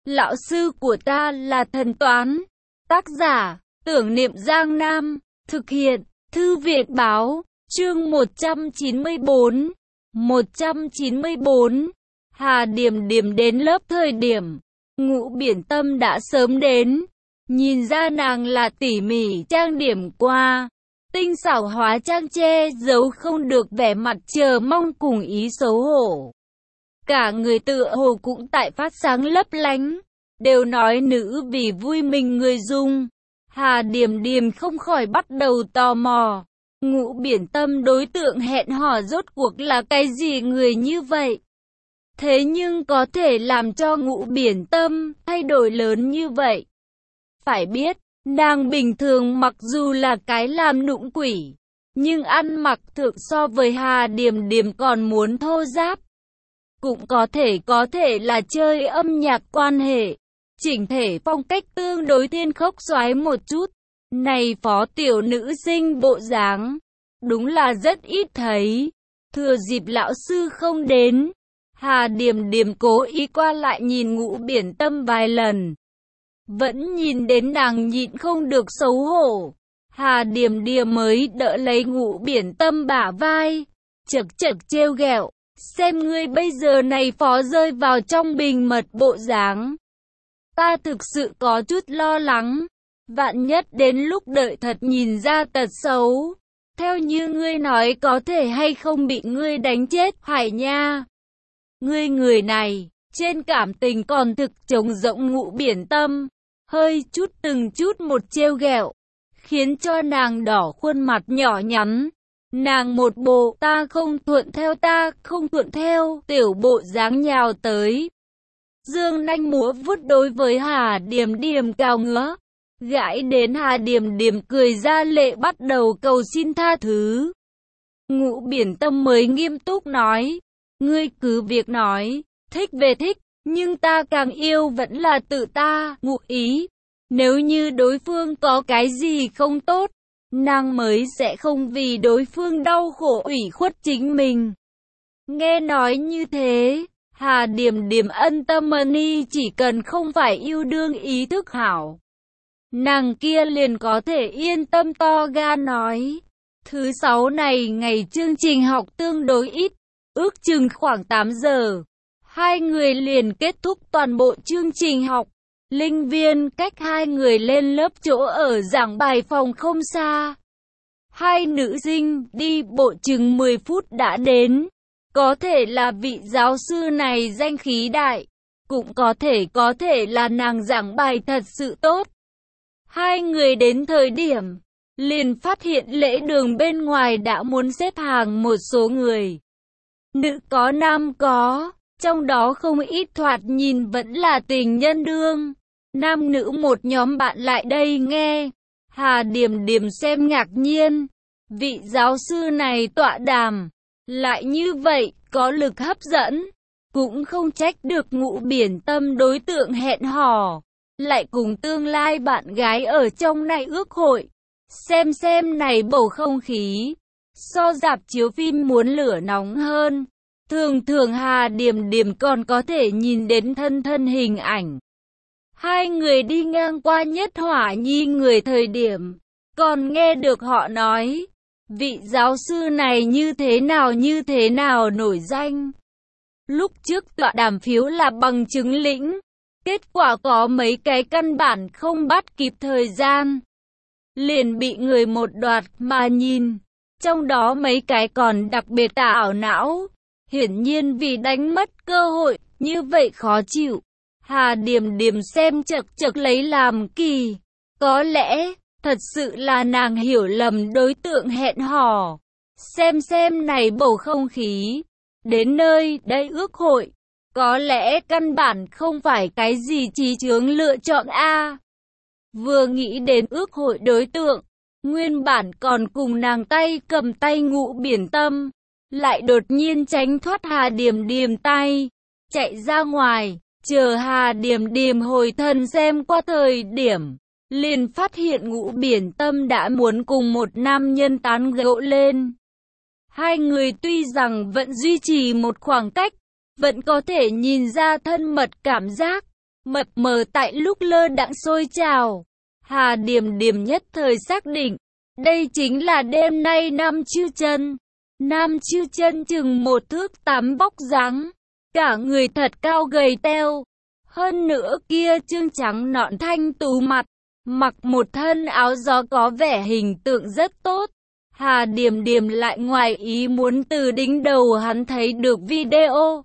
Lão sư của ta là thần toán. Tác giả, Tưởng Niệm Giang Nam. Thực hiện, Thư viện báo. Chương 194. 194. Hà Điềm Điềm đến lớp thời điểm Ngũ Biển Tâm đã sớm đến. Nhìn ra nàng là tỉ mỉ trang điểm qua, tinh xảo hóa trang che giấu không được vẻ mặt chờ mong cùng ý xấu hổ. Cả người tựa hồ cũng tại phát sáng lấp lánh. Đều nói nữ vì vui mình người dung. Hà Điềm Điềm không khỏi bắt đầu tò mò. Ngũ Biển Tâm đối tượng hẹn hò rốt cuộc là cái gì người như vậy? Thế nhưng có thể làm cho Ngũ Biển Tâm thay đổi lớn như vậy. Phải biết, nàng bình thường mặc dù là cái làm nụng quỷ, nhưng ăn mặc thượng so với Hà Điềm Điềm còn muốn thô ráp. Cũng có thể là chơi âm nhạc quan hệ, chỉnh thể phong cách tương đối thiên khốc xoái một chút. Này phó tiểu nữ sinh bộ dáng, đúng là rất ít thấy. Thừa dịp lão sư không đến, Hà Điềm Điềm cố ý qua lại nhìn Ngũ Biển Tâm vài lần. Vẫn nhìn đến nàng nhịn không được xấu hổ. Hà Điềm Điềm mới đỡ lấy Ngũ Biển Tâm bả vai, chậc chậc trêu ghẹo. Xem ngươi bây giờ này phó rơi vào trong bình mật bộ dáng. Ta thực sự có chút lo lắng. Vạn nhất đến lúc đợi thật nhìn ra tật xấu. Theo như ngươi nói có thể hay không bị ngươi đánh chết Hải nha. Ngươi người này, trên cảm tình còn thực trống rỗng. Ngũ Biển Tâm hơi chút từng chút một trêu ghẹo, khiến cho nàng đỏ khuôn mặt nhỏ nhắn. Nàng một bộ ta không thuận theo tiểu bộ dáng nhào tới. Dương nanh múa vuốt đối với Hà Điềm Điềm cào ngứa. Gãi đến Hà Điềm Điềm cười ra lệ bắt đầu cầu xin tha thứ. Ngũ Biển Tâm mới nghiêm túc nói. Ngươi cứ việc nói, thích về thích, nhưng ta càng yêu vẫn là tự ta, ngụ ý. Nếu như đối phương có cái gì không tốt, nàng mới sẽ không vì đối phương đau khổ ủy khuất chính mình. Nghe nói như thế, Hà Điềm Điềm ân tâm ni chỉ cần không phải yêu đương ý thức hảo. Nàng kia liền có thể yên tâm to gan nói. Thứ sáu này ngày chương trình học tương đối ít, ước chừng khoảng 8 giờ. Hai người liền kết thúc toàn bộ chương trình học. Linh viên cách hai người lên lớp chỗ ở giảng bài phòng không xa. Hai nữ sinh đi bộ chừng 10 phút đã đến. Có thể là vị giáo sư này danh khí đại, cũng có thể là nàng giảng bài thật sự tốt. Hai người đến thời điểm, liền phát hiện lễ đường bên ngoài đã muốn xếp hàng một số người. Nữ có nam có, trong đó không ít thoạt nhìn vẫn là tình nhân đương. Nam nữ một nhóm bạn lại đây nghe. Hà Điềm Điềm xem ngạc nhiên. Vị giáo sư này tọa đàm lại như vậy, có lực hấp dẫn. Cũng không trách được Ngũ Biển Tâm đối tượng hẹn hò, lại cùng tương lai bạn gái ở trong này ước hội. Xem này bầu không khí, so rạp chiếu phim muốn lửa nóng hơn. Thường Hà Điềm Điềm còn có thể nhìn đến thân hình ảnh. Hai người đi ngang qua Nhất Hỏa Nhi người thời điểm, còn nghe được họ nói, vị giáo sư này như thế nào nổi danh. Lúc trước tọa đàm phiếu là bằng chứng lĩnh, kết quả có mấy cái căn bản không bắt kịp thời gian, liền bị người một đoạt mà nhìn. Trong đó mấy cái còn đặc biệt ảo não, hiển nhiên vì đánh mất cơ hội, như vậy khó chịu. Hà Điềm Điềm xem chật lấy làm kỳ. Có lẽ, thật sự là nàng hiểu lầm đối tượng hẹn hò. Xem này bầu không khí. Đến nơi đây ước hội. Có lẽ căn bản không phải cái gì chí chướng lựa chọn a. Vừa nghĩ đến ước hội đối tượng, nguyên bản còn cùng nàng tay cầm tay Ngũ Biển Tâm, lại đột nhiên tránh thoát Hà Điềm Điềm tay, chạy ra ngoài. Chờ Hà Điềm Điềm hồi thần xem qua thời điểm, liền phát hiện Ngũ Biển Tâm đã muốn cùng một nam nhân tán gẫu lên. Hai người tuy rằng vẫn duy trì một khoảng cách, vẫn có thể nhìn ra thân mật cảm giác, mập mờ tại lúc lơ đãng sôi trào. Hà Điềm Điềm nhất thời xác định, đây chính là đêm nay Nam Chiêu Chân. Nam Chiêu Chân chừng 1 thước 8 vóc dáng, cả người thật cao gầy teo. Hơn nữa kia trương trắng nõn thanh tú mặt, mặc một thân áo gió có vẻ hình tượng rất tốt. Hà Điềm Điềm lại ngoài ý muốn từ đỉnh đầu hắn thấy được video.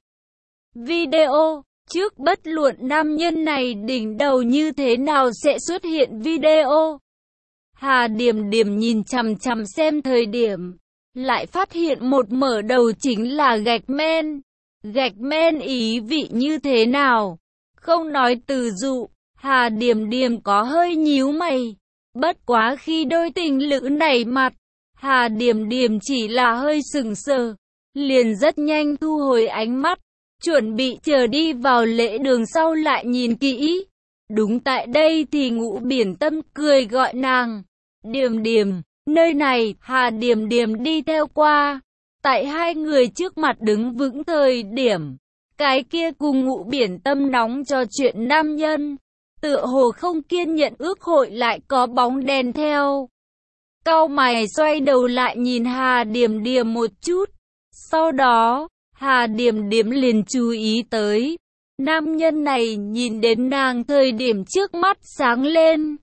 Trước bất luận nam nhân này đỉnh đầu như thế nào sẽ xuất hiện video. Hà Điềm Điềm nhìn chằm chằm xem thời điểm, lại phát hiện một mở đầu chính là gạch men. Gạch men ý vị như thế nào? Không nói từ dụ, Hà Điềm Điềm có hơi nhíu mày. Bất quá khi đôi tình lữ nảy mặt, Hà Điềm Điềm chỉ là hơi sững sờ, liền rất nhanh thu hồi ánh mắt, chuẩn bị chờ đi vào lễ đường sau lại nhìn kỹ. Đúng tại đây thì Ngũ Biển Tâm cười gọi nàng, Điềm Điềm, nơi này. Hà Điềm Điềm đi theo qua. Tại hai người trước mặt đứng vững thời điểm, cái kia cùng Ngũ Biển Tâm nóng trò chuyện nam nhân, tựa hồ không kiên nhẫn ước hội lại có bóng đèn theo. Cau mày xoay đầu lại nhìn Hà Điềm Điềm một chút. Sau đó, Hà Điềm Điềm liền chú ý tới, nam nhân này nhìn đến nàng thời điểm trước mắt sáng lên.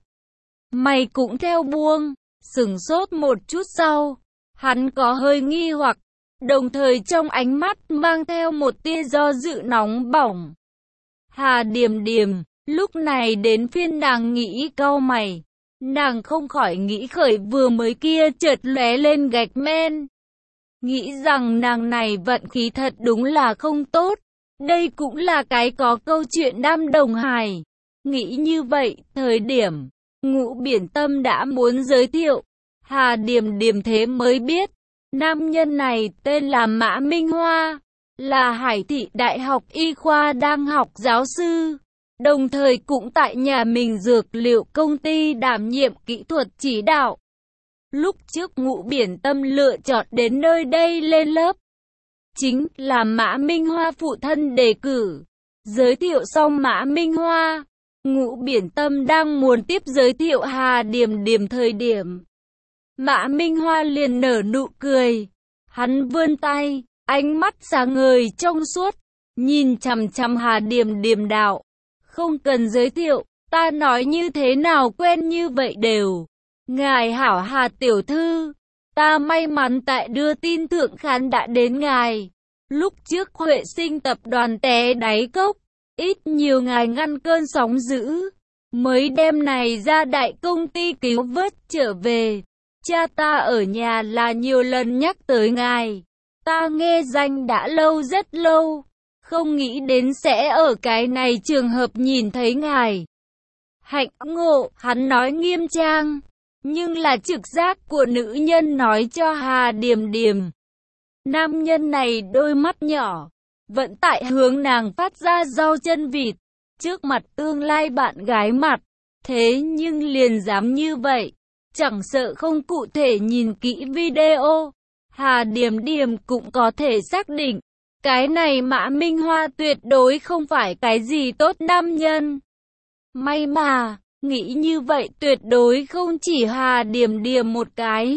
Mày cũng theo buông, sửng sốt một chút sau, hắn có hơi nghi hoặc, đồng thời trong ánh mắt mang theo một tia do dự nóng bỏng. Hà Điềm Điềm, lúc này đến phiên nàng nghĩ cau mày. Nàng không khỏi nghĩ khởi vừa mới kia chợt lóe lên gạch men. Nghĩ rằng nàng này vận khí thật đúng là không tốt. Đây cũng là cái có câu chuyện Nam Đồng Hải. Nghĩ như vậy, thời điểm Ngũ Biển Tâm đã muốn giới thiệu, Hà Điềm Điềm thế mới biết, nam nhân này tên là Mã Minh Hoa, là Hải Thị Đại học Y khoa đang học giáo sư, đồng thời cũng tại nhà mình dược liệu công ty đảm nhiệm kỹ thuật chỉ đạo. Lúc trước Ngũ Biển Tâm lựa chọn đến nơi đây lên lớp, chính là Mã Minh Hoa phụ thân đề cử. Giới thiệu xong Mã Minh Hoa, Ngũ Biển Tâm đang muốn tiếp giới thiệu Hà Điềm Điềm thời điểm, Mã Minh Hoa liền nở nụ cười. Hắn vươn tay, ánh mắt sáng ngời trong suốt, nhìn chằm chằm Hà Điềm Điềm đạo. Không cần giới thiệu, ta nói như thế nào quen như vậy đều. Ngài hảo Hà tiểu thư, ta may mắn tại đưa tin thượng khán đã đến ngài. Lúc trước Huệ Sinh tập đoàn té đáy cốc, ít nhiều ngài ngăn cơn sóng dữ, mới đem này ra đại công ty cứu vớt trở về. Cha ta ở nhà là nhiều lần nhắc tới ngài, ta nghe danh đã lâu rất lâu, không nghĩ đến sẽ ở cái này trường hợp nhìn thấy ngài. Hạnh ngộ, hắn nói nghiêm trang, nhưng là trực giác của nữ nhân nói cho Hà Điềm Điềm. Nam nhân này đôi mắt nhỏ, vẫn tại hướng nàng phát ra rau chân vịt, trước mặt tương lai bạn gái mặt, thế nhưng liền dám như vậy. Chẳng sợ không cụ thể nhìn kỹ video, Hà Điềm Điềm cũng có thể xác định, cái này Mã Minh Hoa tuyệt đối không phải cái gì tốt nam nhân. May mà, nghĩ như vậy tuyệt đối không chỉ Hà Điềm Điềm một cái.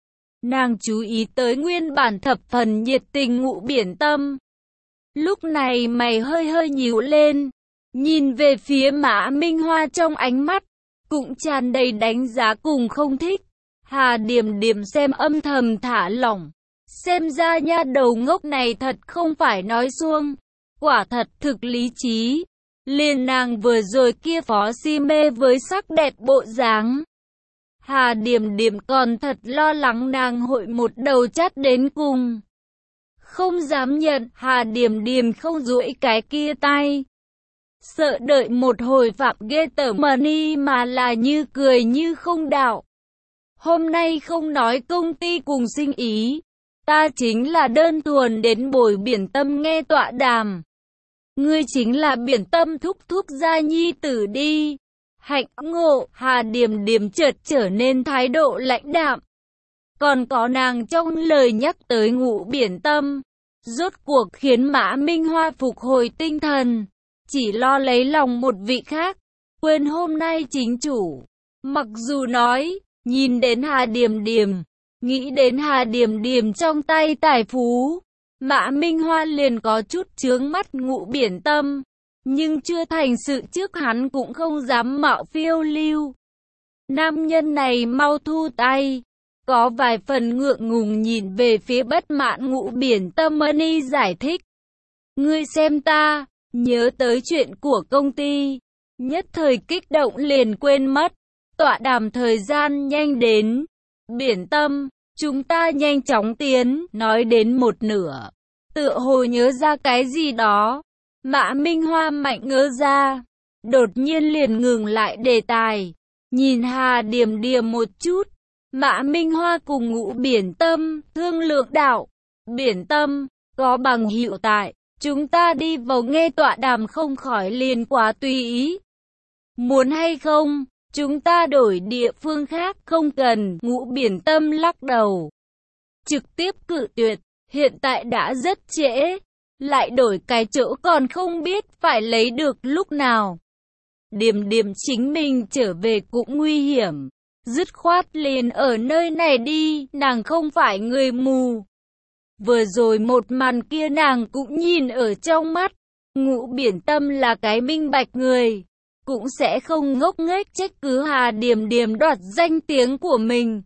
Nàng chú ý tới nguyên bản thập phần nhiệt tình Ngũ Biển Tâm. Lúc này mày hơi nhíu lên, nhìn về phía Mã Minh Hoa trong ánh mắt cũng tràn đầy đánh giá cùng không thích. Hà Điềm Điềm xem âm thầm thả lỏng. Xem ra nha đầu ngốc này thật không phải nói suông. Quả thật thực lý trí. Liền nàng vừa rồi kia phó si mê với sắc đẹp bộ dáng. Hà Điềm Điềm còn thật lo lắng nàng hội một đầu chát đến cùng. Không dám nhận, Hà Điềm Điềm không duỗi cái kia tay. Sợ đợi một hồi phạm ghê tởm money mà là như cười như không đạo. Hôm nay không nói công ty cùng sinh ý, ta chính là đơn thuần đến bồi Biển Tâm nghe tọa đàm. Ngươi chính là Biển Tâm thúc thúc gia nhi tử đi. Hạnh ngộ, Hà Điềm Điềm chợt trở nên thái độ lãnh đạm. Còn có nàng trong lời nhắc tới Ngũ Biển Tâm, rốt cuộc khiến Mã Minh Hoa phục hồi tinh thần. chỉ lo lấy lòng một vị khác, quên hôm nay chính chủ. Mặc dù nói, nhìn đến Hà Điềm Điềm, nghĩ đến Hà Điềm Điềm trong tay tài phú, Mã Minh Hoa liền có chút chướng mắt Ngũ Biển Tâm, nhưng chưa thành sự trước hắn cũng không dám mạo phiêu lưu. Nam nhân này mau thu tay, có vài phần ngượng ngùng nhìn về phía bất mãn Ngũ Biển Tâm. Money giải thích, ngươi xem ta, nhớ tới chuyện của công ty, nhất thời kích động liền quên mất, tọa đàm thời gian nhanh đến. Biển Tâm, chúng ta nhanh chóng tiến, nói đến một nửa, tựa hồ nhớ ra cái gì đó. Mã Minh Hoa mạnh ngớ ra, đột nhiên liền ngừng lại đề tài, nhìn Hà Điềm Điềm một chút. Mã Minh Hoa cùng Ngũ Biển Tâm thương lượng đạo, Biển Tâm, có bằng hữu tại, chúng ta đi vào nghe tọa đàm không khỏi liền quá tùy ý. Muốn hay không, chúng ta đổi địa phương khác không cần. Ngũ Biển Tâm lắc đầu, trực tiếp cự tuyệt, hiện tại đã rất trễ, lại đổi cái chỗ còn không biết phải lấy được lúc nào. Điềm Điềm chính mình trở về cũng nguy hiểm, dứt khoát liền ở nơi này đi, nàng không phải người mù. Vừa rồi một màn kia nàng cũng nhìn ở trong mắt, Ngũ Biển Tâm là cái minh bạch người, cũng sẽ không ngốc nghếch trách cứ Hà Điềm Điềm đoạt danh tiếng của mình,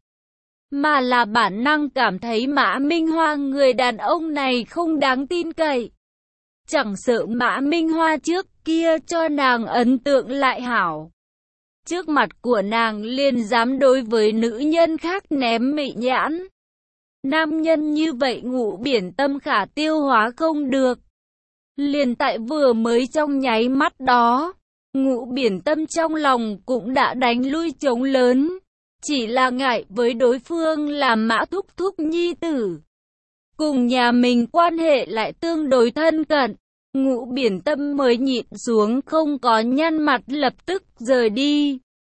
mà là bản năng cảm thấy Mã Minh Hoa người đàn ông này không đáng tin cậy. Chẳng sợ Mã Minh Hoa trước kia cho nàng ấn tượng lại hảo, trước mặt của nàng liền dám đối với nữ nhân khác ném mị nhãn. Nam nhân như vậy Ngũ Biển Tâm khả tiêu hóa không được. Liền tại vừa mới trong nháy mắt đó, Ngũ Biển Tâm trong lòng cũng đã đánh lui trống lớn, chỉ là ngại với đối phương là Mã Thúc Thúc nhi tử, cùng nhà mình quan hệ lại tương đối thân cận. Ngũ Biển Tâm mới nhịn xuống không có nhăn mặt lập tức rời đi.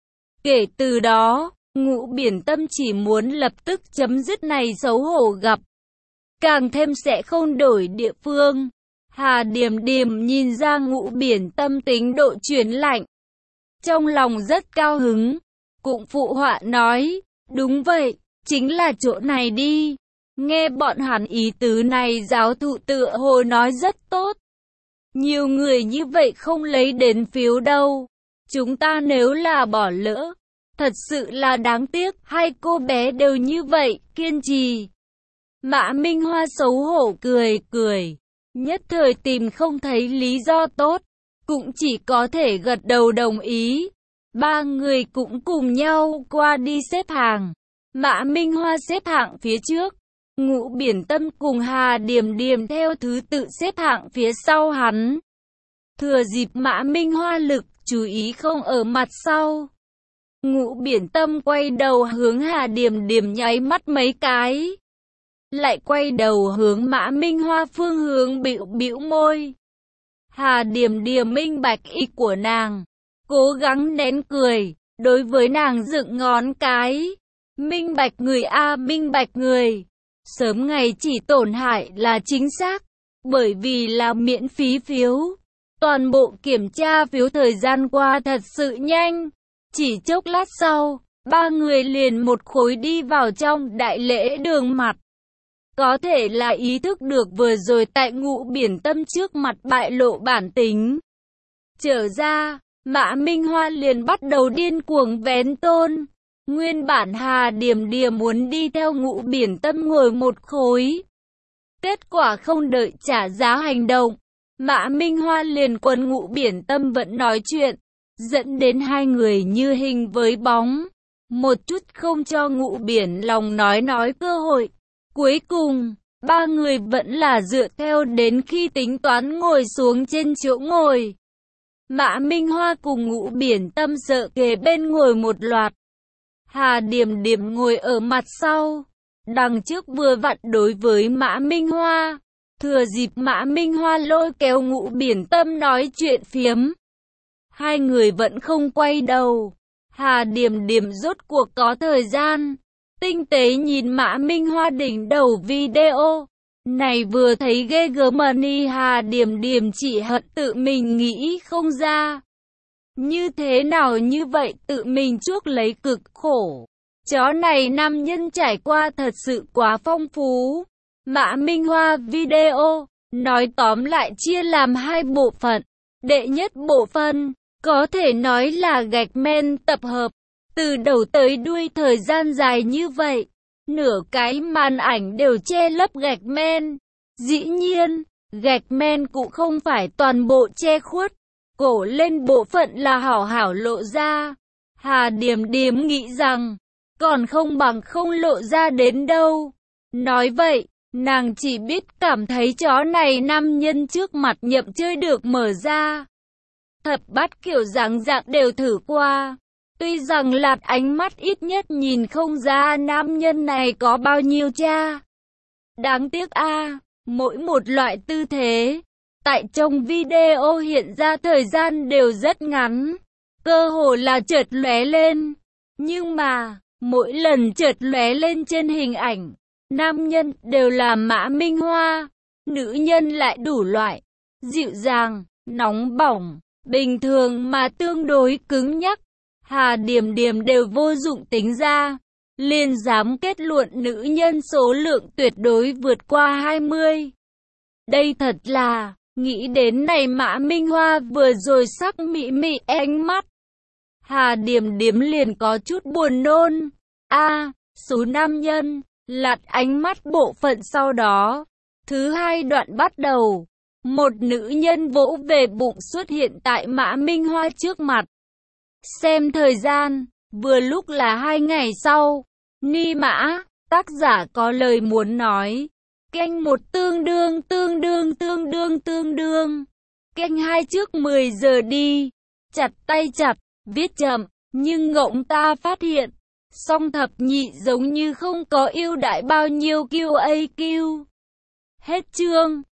Kể từ đó, Ngũ Biển Tâm chỉ muốn lập tức chấm dứt này xấu hổ gặp, càng thêm sẽ không đổi địa phương. Hà Điềm Điềm nhìn ra Ngũ Biển Tâm tính độ chuyển lạnh, trong lòng rất cao hứng, cũng phụ họa nói, đúng vậy, chính là chỗ này đi. Nghe bọn hắn ý tứ này giáo thụ tựa hồ nói rất tốt. Nhiều người như vậy không lấy đến phiếu đâu. Chúng ta nếu là bỏ lỡ, thật sự là đáng tiếc. Hai cô bé đều như vậy, kiên trì. Mã Minh Hoa xấu hổ cười cười, nhất thời tìm không thấy lý do tốt, cũng chỉ có thể gật đầu đồng ý. Ba người cũng cùng nhau qua đi xếp hàng. Mã Minh Hoa xếp hạng phía trước, Ngũ Biển Tâm cùng Hà Điềm Điềm theo thứ tự xếp hạng phía sau hắn. Thừa dịp Mã Minh Hoa lực chú ý không ở mặt sau, Ngũ Biển Tâm quay đầu hướng Hà Điềm Điềm nháy mắt mấy cái, lại quay đầu hướng Mã Minh Hoa phương hướng bĩu bĩu môi. Hà Điềm Điềm minh bạch ý của nàng, cố gắng nén cười, đối với nàng dựng ngón cái. Minh bạch người a, minh bạch người. Sớm ngày chỉ tổn hại là chính xác, bởi vì là miễn phí phiếu. Toàn bộ kiểm tra phiếu thời gian qua thật sự nhanh. Chỉ chốc lát sau, ba người liền một khối đi vào trong đại lễ đường mặt. Có thể là ý thức được vừa rồi tại Ngũ Biển Tâm trước mặt bại lộ bản tính. Trở ra, Mã Minh Hoa liền bắt đầu điên cuồng vén tôn. Nguyên bản Hà Điềm Điềm muốn đi theo Ngũ Biển Tâm ngồi một khối. Kết quả không đợi trả giá hành động, Mã Minh Hoa liền quấn Ngũ Biển Tâm vẫn nói chuyện, dẫn đến hai người như hình với bóng. Một chút không cho Ngũ Biển lòng nói cơ hội. Cuối cùng, ba người vẫn là dựa theo đến khi tính toán ngồi xuống trên chỗ ngồi. Mã Minh Hoa cùng Ngũ Biển Tâm sợ kề bên ngồi một loạt. Hà Điềm Điềm ngồi ở mặt sau, đằng trước vừa vặn đối với Mã Minh Hoa. Thừa dịp Mã Minh Hoa lôi kéo Ngũ Biển Tâm nói chuyện phiếm, hai người vẫn không quay đầu. Hà Điềm Điềm rốt cuộc có thời gian, tinh tế nhìn Mã Minh Hoa đỉnh đầu video, Này vừa thấy ghê gớm mà Ni Hà Điềm Điềm chỉ hận tự mình nghĩ không ra. Như thế nào như vậy tự mình chuốc lấy cực khổ. Chó này nam nhân trải qua thật sự quá phong phú. Mã Minh Hoa video, nói tóm lại chia làm hai bộ phận. Đệ nhất bộ phận, có thể nói là gạch men tập hợp. Từ đầu tới đuôi thời gian dài như vậy, nửa cái màn ảnh đều che lấp gạch men. Dĩ nhiên, gạch men cũng không phải toàn bộ che khuất. Cổ lên bộ phận là hảo hảo lộ ra. Hà Điềm Điềm nghĩ rằng, còn không bằng không lộ ra đến đâu. Nói vậy, nàng chỉ biết cảm thấy chó này nam nhân trước mặt nhậm chơi được mở ra. Thập bát kiểu dáng dạng đều thử qua. Tuy rằng lạt ánh mắt ít nhất nhìn không ra nam nhân này có bao nhiêu cha. Đáng tiếc mỗi một loại tư thế, tại trong video hiện ra thời gian đều rất ngắn. Cơ hồ là chợt lóe lên. Nhưng mà, mỗi lần chợt lóe lên trên hình ảnh, nam nhân đều là Mã Minh Hoa, nữ nhân lại đủ loại, dịu dàng, nóng bỏng, bình thường mà tương đối cứng nhắc. Hà Điềm Điềm đều vô dụng tính ra, liền dám kết luận nữ nhân số lượng tuyệt đối vượt qua 20. Đây thật là, nghĩ đến này Mã Minh Hoa vừa rồi sắc mị mị ánh mắt. Hà Điềm Điềm liền có chút buồn nôn. Số nam nhân, lạt ánh mắt bộ phận sau đó. Thứ hai đoạn bắt đầu. Một nữ nhân vỗ về bụng xuất hiện tại Mã Minh Hoa trước mặt. Xem thời gian, vừa lúc là 2 ngày sau. Ni Mã, tác giả có lời muốn nói. Canh 1 tương đương. Canh 2 trước 10 giờ đi. Chặt tay chặt, viết chậm, nhưng ngỗng ta phát hiện. Song thập nhị giống như không có ưu đãi bao nhiêu QAQ. Hết chương.